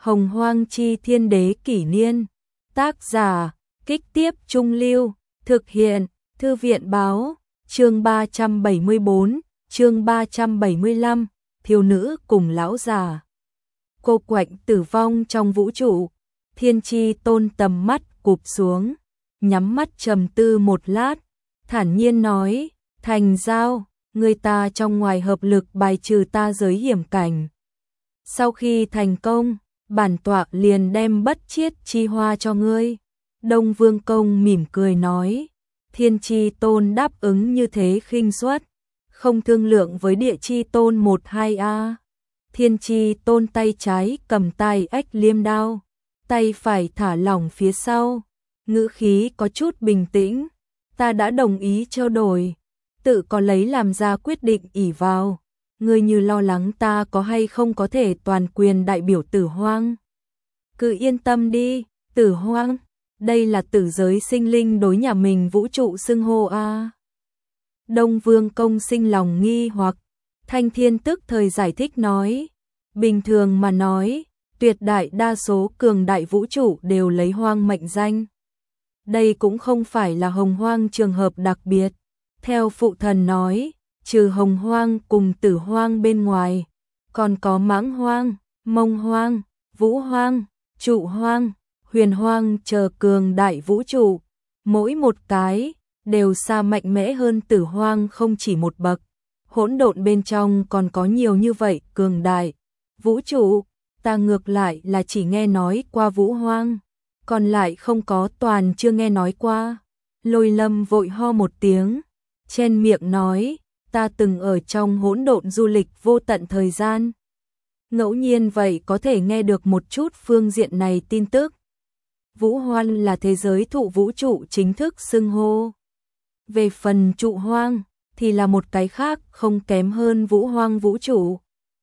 Hồng Hoang Chi Thiên Đế Kỷ Niên. Tác giả, Kích Tiếp Trung Lưu. Thực hiện, Thư viện Báo. Chương 374, chương 375, thiếu nữ cùng lão già. Cô quạnh tử vong trong vũ trụ. Thiên Chi Tôn tầm mắt cụp xuống, nhắm mắt trầm tư một lát, thản nhiên nói, thành giao, người ta trong ngoài hợp lực bài trừ ta giới hiểm cảnh. Sau khi thành công, bản tọa liền đem bất chiết chi hoa cho ngươi. Đông Vương Công mỉm cười nói, Thiên Chi Tôn đáp ứng như thế khinh suất, không thương lượng với Địa Chi Tôn 1-2a. Thiên Chi Tôn tay trái cầm tay ếch liêm đao, tay phải thả lỏng phía sau, ngữ khí có chút bình tĩnh, ta đã đồng ý trao đổi, tự có lấy làm ra quyết định ỷ vào, ngươi như lo lắng ta có hay không có thể toàn quyền đại biểu Tử Hoang. Cứ yên tâm đi, Tử Hoang, đây là tử giới sinh linh đối nhà mình vũ trụ xưng hô a. Đông Vương Công sinh lòng nghi hoặc, Thanh Thiên tức thời giải thích nói, bình thường mà nói, tuyệt đại đa số cường đại vũ trụ đều lấy hoang mệnh danh. Đây cũng không phải là hồng hoang trường hợp đặc biệt. Theo phụ thần nói, trừ hồng hoang cùng tử hoang bên ngoài, còn có mãng hoang, mông hoang, vũ hoang, trụ hoang, huyền hoang chờ cường đại vũ trụ. Mỗi một cái đều xa mạnh mẽ hơn tử hoang không chỉ một bậc. Hỗn độn bên trong còn có nhiều như vậy cường đại vũ trụ. Ta ngược lại là chỉ nghe nói qua vũ hoang, còn lại không có toàn chưa nghe nói qua. Lôi Lâm vội ho một tiếng, chen miệng nói, ta từng ở trong hỗn độn du lịch vô tận thời gian. Ngẫu nhiên vậy có thể nghe được một chút phương diện này tin tức. Vũ hoang là thế giới thụ vũ trụ chính thức xưng hô. Về phần trụ hoang, thì là một cái khác không kém hơn vũ hoang vũ trụ.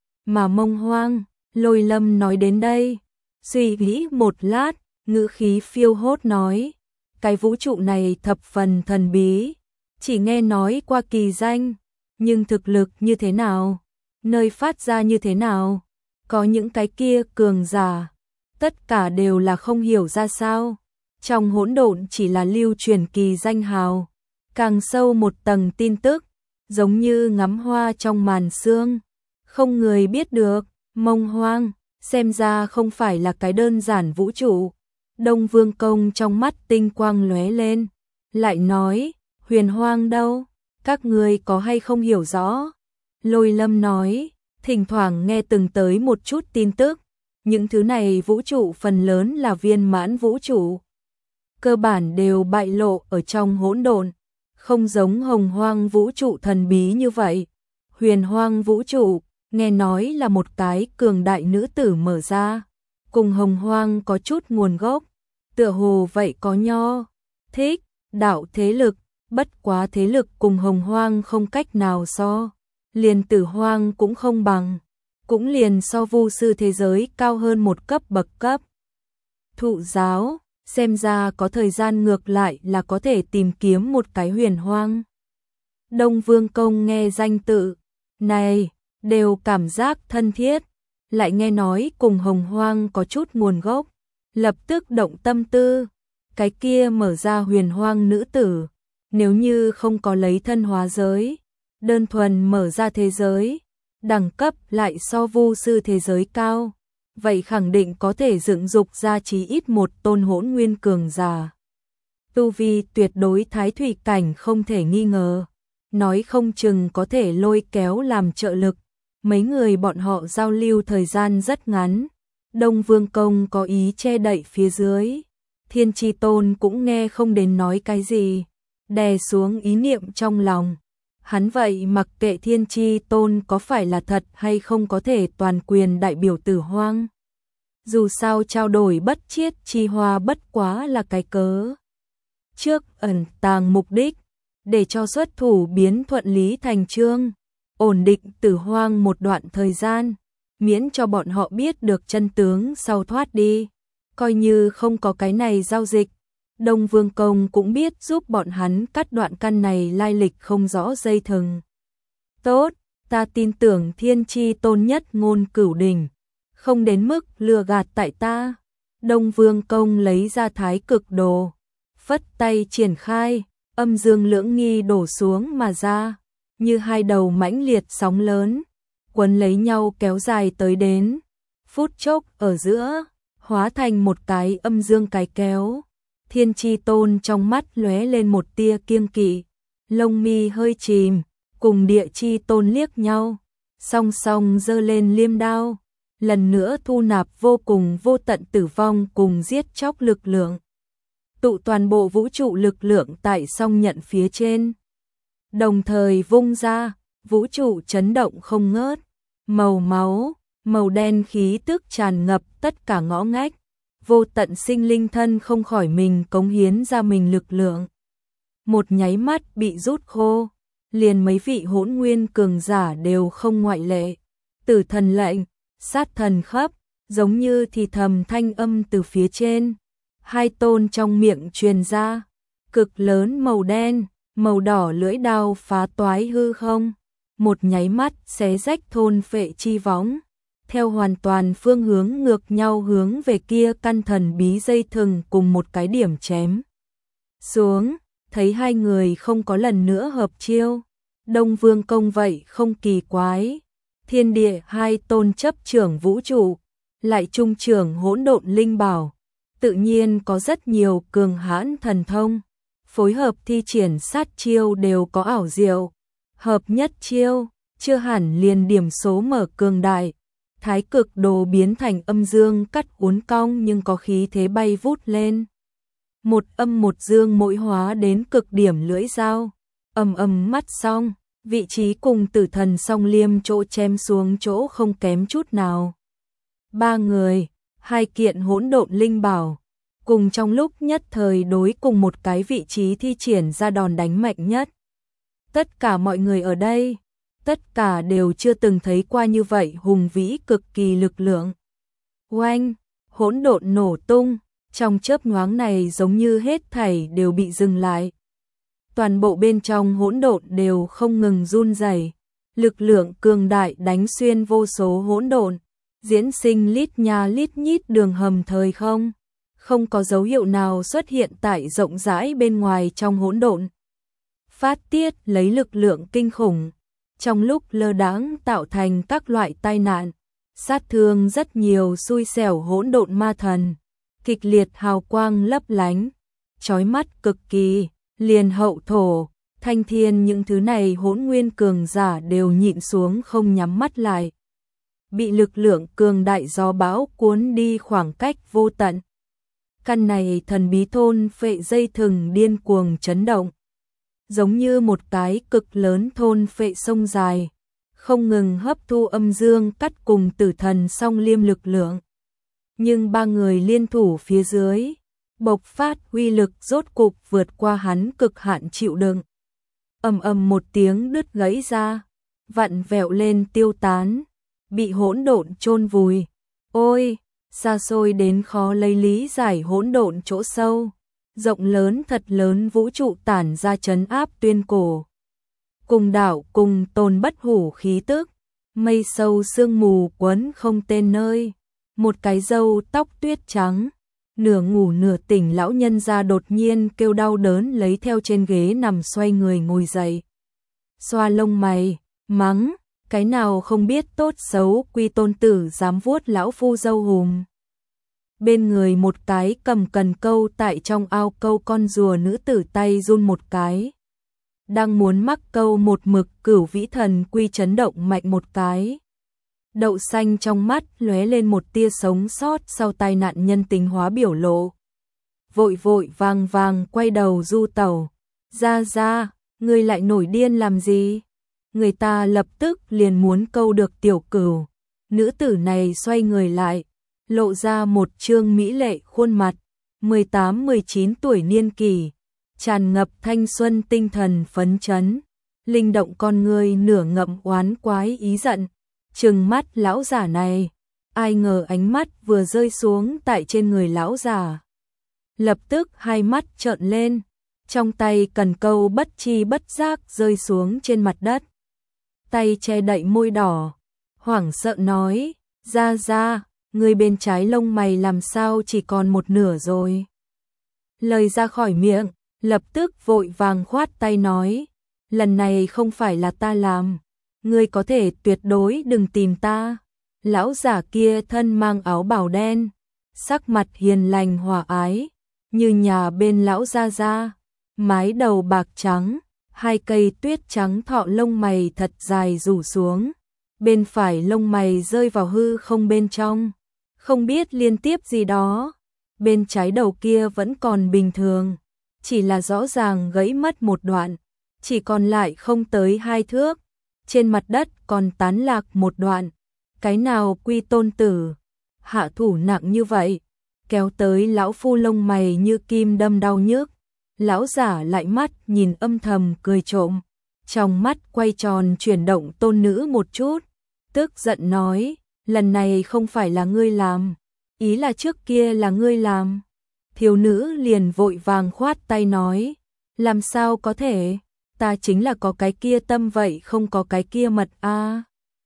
Mà mông hoang, Lôi Lâm nói đến đây, suy nghĩ một lát, ngữ khí phiêu hốt nói, cái vũ trụ này thập phần thần bí, chỉ nghe nói qua kỳ danh, nhưng thực lực như thế nào, nơi phát ra như thế nào, có những cái kia cường giả, tất cả đều là không hiểu ra sao. Trong hỗn độn chỉ là lưu truyền kỳ danh hào, càng sâu một tầng tin tức, giống như ngắm hoa trong màn sương, không người biết được. Mông hoang, xem ra không phải là cái đơn giản vũ trụ. Đông Vương Công trong mắt tinh quang lóe lên, lại nói, huyền hoang đâu, các người có hay không hiểu rõ. Lôi Lâm nói, thỉnh thoảng nghe từng tới một chút tin tức, những thứ này vũ trụ phần lớn là viên mãn vũ trụ. Cơ bản đều bại lộ ở trong hỗn độn, không giống hồng hoang vũ trụ thần bí như vậy. Huyền hoang vũ trụ, nghe nói là một cái cường đại nữ tử mở ra, cùng hồng hoang có chút nguồn gốc, tựa hồ vậy có nho, thích, đạo thế lực, bất quá thế lực cùng hồng hoang không cách nào so, liền tử hoang cũng không bằng, cũng liền so vu sư thế giới cao hơn một cấp bậc cấp. Thụ giáo, xem ra có thời gian ngược lại là có thể tìm kiếm một cái huyền hoang. Đông Vương Công nghe danh tự này đều cảm giác thân thiết, lại nghe nói cùng hồng hoang có chút nguồn gốc, lập tức động tâm tư, cái kia mở ra huyền hoang nữ tử, nếu như không có lấy thân hóa giới, đơn thuần mở ra thế giới, đẳng cấp lại so vu sư thế giới cao, vậy khẳng định có thể dựng dục ra chí ít một tôn hỗn nguyên cường giả. Tu vi tuyệt đối thái thủy cảnh không thể nghi ngờ, nói không chừng có thể lôi kéo làm trợ lực. Mấy người bọn họ giao lưu thời gian rất ngắn, Đông Vương Công có ý che đậy phía dưới, Thiên Chi Tôn cũng nghe không đến nói cái gì, đè xuống ý niệm trong lòng. Hắn vậy mặc kệ Thiên Chi Tôn có phải là thật hay không có thể toàn quyền đại biểu Tử Hoang. Dù sao trao đổi bất chiết chi hoa bất quá là cái cớ. Trước ẩn tàng mục đích, để cho xuất thủ biến thuận lý thành chương. Ổn định Tử Hoang một đoạn thời gian, miễn cho bọn họ biết được chân tướng sau thoát đi. Coi như không có cái này giao dịch, Đông Vương Công cũng biết giúp bọn hắn cắt đoạn căn này lai lịch không rõ dây thừng. Tốt, ta tin tưởng Thiên Chi Tôn nhất ngôn cửu đỉnh, không đến mức lừa gạt tại ta. Đông Vương Công lấy ra thái cực đồ, phất tay triển khai, âm dương lưỡng nghi đổ xuống mà ra, như hai đầu mãnh liệt sóng lớn, quấn lấy nhau kéo dài tới đến, phút chốc ở giữa, hóa thành một cái âm dương cái kéo. Thiên Chi Tôn trong mắt lóe lên một tia kiêng kỵ, lông mi hơi chìm, cùng Địa Chi Tôn liếc nhau, song song giơ lên liêm đao, lần nữa thu nạp vô cùng vô tận tử vong cùng giết chóc lực lượng. Tụ toàn bộ vũ trụ lực lượng tại song nhận phía trên, đồng thời vung ra, vũ trụ chấn động không ngớt, màu máu, màu đen khí tức tràn ngập tất cả ngõ ngách, vô tận sinh linh thân không khỏi mình cống hiến ra mình lực lượng. Một nháy mắt bị rút khô, liền mấy vị hỗn nguyên cường giả đều không ngoại lệ. Tử thần lệnh, sát thần khắp, giống như thì thầm thanh âm từ phía trên. Hai tôn trong miệng truyền ra, cực lớn màu đen, màu đỏ lưỡi đao phá toái hư không, một nháy mắt xé rách thôn phệ chi võng, theo hoàn toàn phương hướng ngược nhau hướng về kia căn thần bí dây thừng cùng một cái điểm chém xuống, thấy hai người không có lần nữa hợp chiêu. Đông Vương Công vậy không kỳ quái, thiên địa hai tôn chấp trưởng vũ trụ, lại trung trưởng hỗn độn linh bảo, tự nhiên có rất nhiều cường hãn thần thông, phối hợp thi triển sát chiêu đều có ảo diệu, hợp nhất chiêu, chưa hẳn liền điểm số mở cường đại. Thái cực đồ biến thành âm dương cắt uốn cong nhưng có khí thế bay vút lên. Một âm một dương mỗi hóa đến cực điểm lưỡi dao, mắt xong, vị trí cùng tử thần song liêm chỗ chém xuống chỗ không kém chút nào. Ba người, hai kiện hỗn độn linh bảo, cùng trong lúc nhất thời đối cùng một cái vị trí thi triển ra đòn đánh mạnh nhất. Tất cả mọi người ở đây, tất cả đều chưa từng thấy qua như vậy hùng vĩ cực kỳ lực lượng. Oanh, hỗn độn nổ tung, trong chớp nhoáng này giống như hết thảy đều bị dừng lại. Toàn bộ bên trong hỗn độn đều không ngừng run rẩy, lực lượng cường đại đánh xuyên vô số hỗn độn, diễn sinh lít nha lít nhít đường hầm thời không, không có dấu hiệu nào xuất hiện tại rộng rãi bên ngoài trong hỗn độn. Phát tiết lấy lực lượng kinh khủng, trong lúc lơ đãng tạo thành các loại tai nạn, sát thương rất nhiều xui xẻo hỗn độn ma thần, kịch liệt hào quang lấp lánh, chói mắt cực kỳ, liền hậu thổ, thanh thiên những thứ này hỗn nguyên cường giả đều nhịn xuống không nhắm mắt lại. Bị lực lượng cường đại gió bão cuốn đi khoảng cách vô tận. Căn này thần bí thôn phệ dây thừng điên cuồng chấn động, giống như một cái cực lớn thôn phệ sông dài, không ngừng hấp thu âm dương cắt cùng tử thần song liêm lực lượng. Nhưng ba người liên thủ phía dưới, bộc phát uy lực rốt cục vượt qua hắn cực hạn chịu đựng. Một tiếng đứt gãy ra, vặn vẹo lên tiêu tán, bị hỗn độn chôn vùi. Ôi, xa xôi đến khó lấy lý giải hỗn độn chỗ sâu, rộng lớn thật lớn vũ trụ tản ra trấn áp tuyên cổ. Cùng đảo cùng tồn bất hủ khí tức, mây sâu sương mù quấn không tên nơi, một cái râu tóc tuyết trắng, nửa ngủ nửa tỉnh lão nhân gia đột nhiên kêu đau đớn lấy theo trên ghế nằm xoay người ngồi dậy. Xoa lông mày, mắng, cái nào không biết tốt xấu quy tôn tử dám vuốt lão phu dâu hùm. Bên người một cái cầm cần câu tại trong ao câu con rùa nữ tử tay run một cái. Đang muốn mắc câu một mực Cửu Vĩ Thần Quy chấn động mạnh một cái. Đậu xanh trong mắt lóe lên một tia sống sót sau tai nạn nhân tính hóa biểu lộ. Vội vội vàng vàng quay đầu du tẩu. Ra, ngươi lại nổi điên làm gì? Người ta lập tức liền muốn câu được tiểu cửu. Nữ tử này xoay người lại, lộ ra một trương mỹ lệ khuôn mặt, 18-19 tuổi niên kỳ, tràn ngập thanh xuân tinh thần phấn chấn, linh động con người nửa ngậm oán quái ý giận, trừng mắt lão giả này, ai ngờ ánh mắt vừa rơi xuống tại trên người lão giả. Lập tức hai mắt trợn lên, trong tay cần câu bất chi bất giác rơi xuống trên mặt đất. Tay che đậy môi đỏ, hoảng sợ nói, Ra, người bên trái lông mày làm sao chỉ còn một nửa rồi. Lời ra khỏi miệng, lập tức vội vàng khoát tay nói, lần này không phải là ta làm, ngươi có thể tuyệt đối đừng tìm ta. Lão giả kia thân mang áo bào đen, sắc mặt hiền lành hòa ái, như nhà bên lão gia, mái đầu bạc trắng, hai cây tuyết trắng thọ lông mày thật dài rủ xuống, bên phải lông mày rơi vào hư không bên trong, không biết liên tiếp gì đó, bên trái đầu kia vẫn còn bình thường, chỉ là rõ ràng gãy mất một đoạn, chỉ còn lại không tới 2 thước, trên mặt đất còn tán lạc một đoạn, cái nào quy tôn tử, hạ thủ nặng như vậy, kéo tới lão phu lông mày như kim đâm đau nhức. Lão giả lại mắt nhìn âm thầm cười trộm, trong mắt quay tròn chuyển động tôn nữ một chút, tức giận nói, lần này không phải là ngươi làm, ý là trước kia là ngươi làm. Thiếu nữ liền vội vàng khoát tay nói, làm sao có thể, ta chính là có cái kia tâm vậy không có cái kia mật a.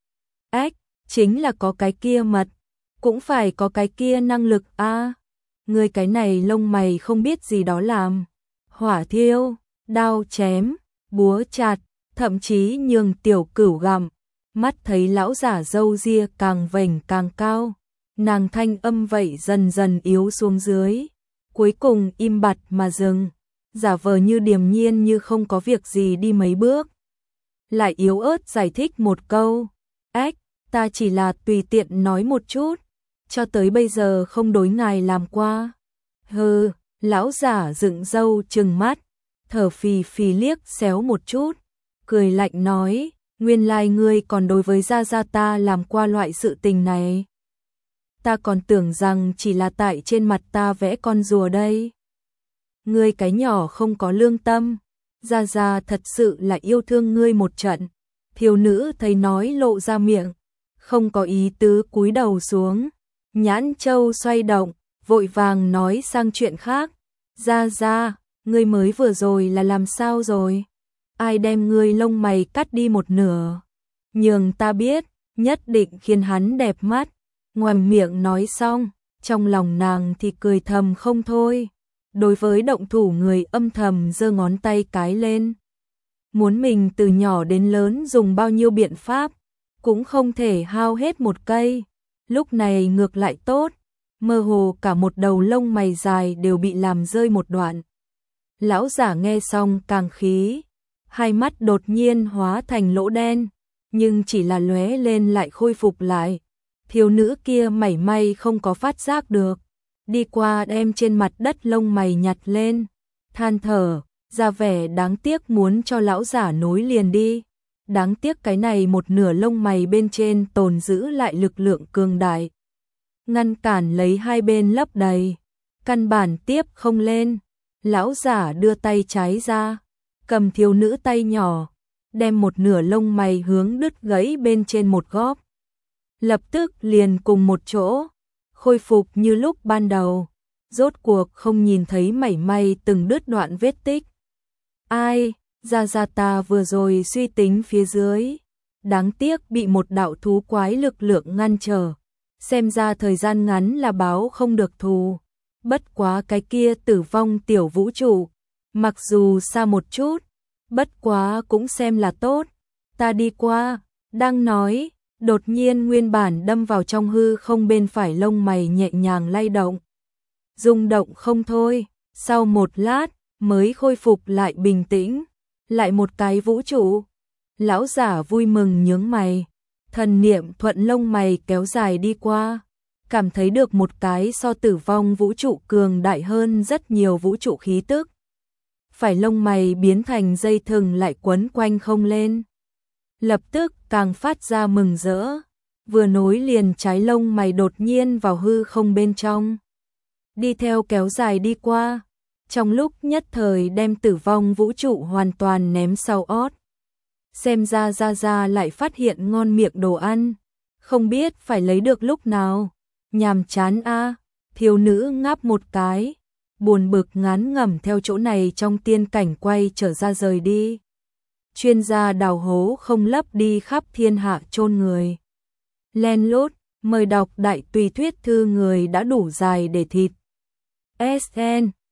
Ếch, chính là có cái kia mật, cũng phải có cái kia năng lực a. Ngươi cái này lông mày không biết gì đó làm. Hỏa thiêu, đao chém, búa chặt, thậm chí nhường tiểu cửu gặm, mắt thấy lão giả râu ria càng vểnh càng cao, nàng thanh âm vậy dần dần yếu xuống dưới, cuối cùng im bặt mà dừng, giả vờ như điềm nhiên như không có việc gì đi mấy bước. Lại yếu ớt giải thích một câu, ếch, ta chỉ là tùy tiện nói một chút, cho tới bây giờ không đối ngài làm qua. Hừ. Lão giả dựng râu trừng mắt, thở phì phì liếc xéo một chút, cười lạnh nói, nguyên lai ngươi còn đối với gia ta làm qua loại sự tình này. Ta còn tưởng rằng chỉ là tại trên mặt ta vẽ con rùa đây. Ngươi cái nhỏ không có lương tâm, gia thật sự là yêu thương ngươi một trận. Thiếu nữ thấy nói lộ ra miệng, không có ý tứ cúi đầu xuống, nhãn châu xoay động, vội vàng nói sang chuyện khác. Ra, ngươi mới vừa rồi là làm sao rồi? Ai đem ngươi lông mày cắt đi một nửa? Nhường ta biết, nhất định khiến hắn đẹp mắt. Ngoàm miệng nói xong, trong lòng nàng thì cười thầm không thôi. Đối với động thủ người âm thầm giơ ngón tay cái lên. Muốn mình từ nhỏ đến lớn dùng bao nhiêu biện pháp, cũng không thể hao hết một cây. Lúc này ngược lại tốt. Mơ hồ cả một đầu lông mày dài đều bị làm rơi một đoạn. Lão giả nghe xong càng khí, hai mắt đột nhiên hóa thành lỗ đen, nhưng chỉ là lóe lên lại khôi phục lại. Thiếu nữ kia mảy may không có phát giác được, đi qua đem trên mặt đất lông mày nhặt lên, than thở, ra vẻ đáng tiếc muốn cho lão giả nối liền đi. Đáng tiếc cái này một nửa lông mày bên trên tồn giữ lại lực lượng cường đại, ngăn cản lấy hai bên lấp đầy, căn bản tiếp không lên. Lão giả đưa tay trái ra, cầm thiếu nữ tay nhỏ, đem một nửa lông mày hướng đứt gãy bên trên một góc. Lập tức liền cùng một chỗ, khôi phục như lúc ban đầu, rốt cuộc không nhìn thấy mảy may từng đứt đoạn vết tích. Ai, ra ta vừa rồi suy tính phía dưới, đáng tiếc bị một đạo thú quái lực lượng ngăn trở. Xem ra thời gian ngắn là báo không được thù. Bất quá cái kia tử vong tiểu vũ trụ, mặc dù xa một chút, bất quá cũng xem là tốt. Ta đi qua, đang nói, đột nhiên nguyên bản đâm vào trong hư không bên phải lông mày nhẹ nhàng lay động. Rung động không thôi, sau một lát mới khôi phục lại bình tĩnh. Lại một cái vũ trụ. Lão giả vui mừng nhướng mày. Thần niệm thuận lông mày kéo dài đi qua, cảm thấy được một cái so tử vong vũ trụ cường đại hơn rất nhiều vũ trụ khí tức. Phải lông mày biến thành dây thừng lại quấn quanh không lên. Lập tức càng phát ra mừng rỡ, vừa nối liền trái lông mày đột nhiên vào hư không bên trong. Đi theo kéo dài đi qua, trong lúc nhất thời đem tử vong vũ trụ hoàn toàn ném sau ót. Xem ra lại phát hiện ngon miệng đồ ăn, không biết phải lấy được lúc nào. Nhàm chán a. Thiếu nữ ngáp một cái, buồn bực ngán ngẩm theo chỗ này trong tiên cảnh quay trở ra rời đi. Chuyên gia đào hố không lấp đi khắp thiên hạ chôn người. Len lút, Mời đọc đại tùy thuyết thư người đã đủ dài để thịt. SN